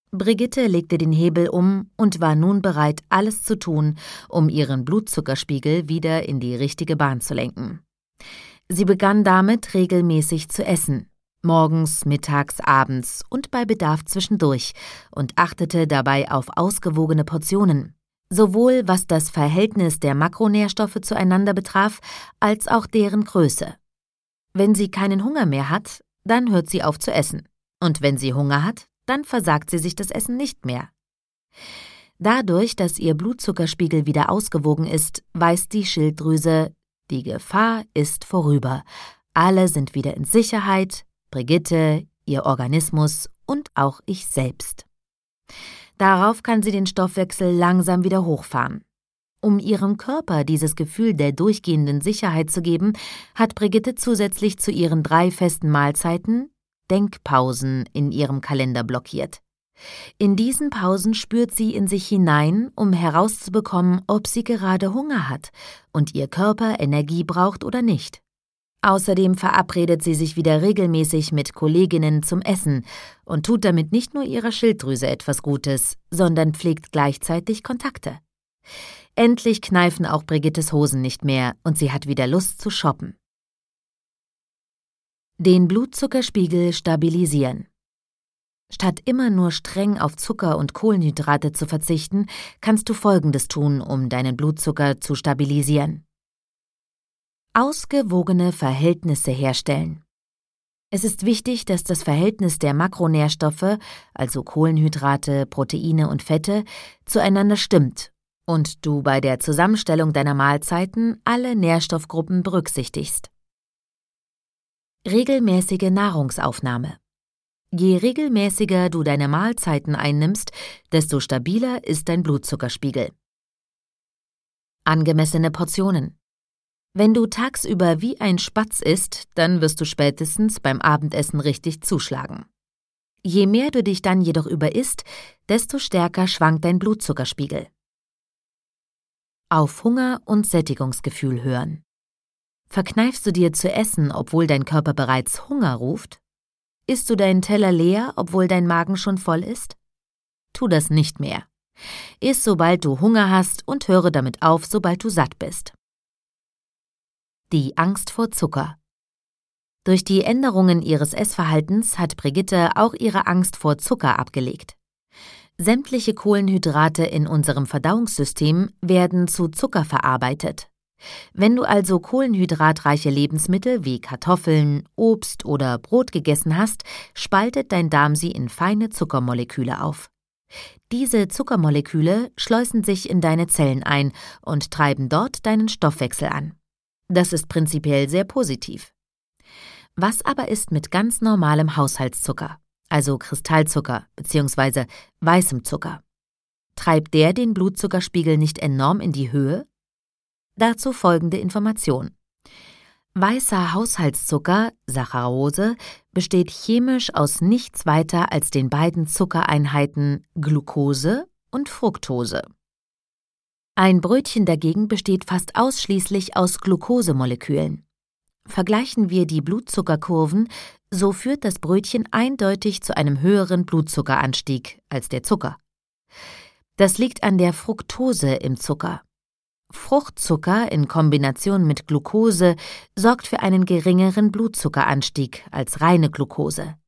Brigitte legte den Hebel um und war nun bereit, alles zu tun, um ihren Blutzuckerspiegel wieder in die richtige Bahn zu lenken. Sie begann damit, regelmäßig zu essen, morgens, mittags, abends und bei Bedarf zwischendurch, und achtete dabei auf ausgewogene Portionen, sowohl was das Verhältnis der Makronährstoffe zueinander betraf, als auch deren Größe. Wenn sie keinen Hunger mehr hat, dann hört sie auf zu essen, und wenn sie Hunger hat, dann versagt sie sich das Essen nicht mehr. Dadurch, dass ihr Blutzuckerspiegel wieder ausgewogen ist, weiß die Schilddrüse, die Gefahr ist vorüber. Alle sind wieder in Sicherheit, Brigitte, ihr Organismus und auch ich selbst. Darauf kann sie den Stoffwechsel langsam wieder hochfahren. Um ihrem Körper dieses Gefühl der durchgehenden Sicherheit zu geben, hat Brigitte zusätzlich zu ihren 3 festen Mahlzeiten Denkpausen in ihrem Kalender blockiert. In diesen Pausen spürt sie in sich hinein, um herauszubekommen, ob sie gerade Hunger hat und ihr Körper Energie braucht oder nicht. Außerdem verabredet sie sich wieder regelmäßig mit Kolleginnen zum Essen und tut damit nicht nur ihrer Schilddrüse etwas Gutes, sondern pflegt gleichzeitig Kontakte. Endlich kneifen auch Brigittes Hosen nicht mehr und sie hat wieder Lust zu shoppen. Den Blutzuckerspiegel stabilisieren. Statt immer nur streng auf Zucker und Kohlenhydrate zu verzichten, kannst du Folgendes tun, um deinen Blutzucker zu stabilisieren. Ausgewogene Verhältnisse herstellen. Es ist wichtig, dass das Verhältnis der Makronährstoffe, also Kohlenhydrate, Proteine und Fette, zueinander stimmt und du bei der Zusammenstellung deiner Mahlzeiten alle Nährstoffgruppen berücksichtigst. Regelmäßige Nahrungsaufnahme. Je regelmäßiger du deine Mahlzeiten einnimmst, desto stabiler ist dein Blutzuckerspiegel. Angemessene Portionen. Wenn du tagsüber wie ein Spatz isst, dann wirst du spätestens beim Abendessen richtig zuschlagen. Je mehr du dich dann jedoch überisst, desto stärker schwankt dein Blutzuckerspiegel. Auf Hunger und Sättigungsgefühl hören. Verkneifst du dir zu essen, obwohl dein Körper bereits Hunger ruft? Isst du deinen Teller leer, obwohl dein Magen schon voll ist? Tu das nicht mehr. Iss, sobald du Hunger hast, und höre damit auf, sobald du satt bist. Die Angst vor Zucker. Durch die Änderungen ihres Essverhaltens hat Brigitte auch ihre Angst vor Zucker abgelegt. Sämtliche Kohlenhydrate in unserem Verdauungssystem werden zu Zucker verarbeitet. Wenn du also kohlenhydratreiche Lebensmittel wie Kartoffeln, Obst oder Brot gegessen hast, spaltet dein Darm sie in feine Zuckermoleküle auf. Diese Zuckermoleküle schleusen sich in deine Zellen ein und treiben dort deinen Stoffwechsel an. Das ist prinzipiell sehr positiv. Was aber ist mit ganz normalem Haushaltszucker, also Kristallzucker bzw. weißem Zucker? Treibt der den Blutzuckerspiegel nicht enorm in die Höhe? Dazu folgende Information. Weißer Haushaltszucker, Saccharose, besteht chemisch aus nichts weiter als den beiden Zuckereinheiten Glucose und Fructose. Ein Brötchen dagegen besteht fast ausschließlich aus Glukosemolekülen. Vergleichen wir die Blutzuckerkurven, so führt das Brötchen eindeutig zu einem höheren Blutzuckeranstieg als der Zucker. Das liegt an der Fructose im Zucker. Fruchtzucker in Kombination mit Glucose sorgt für einen geringeren Blutzuckeranstieg als reine Glucose.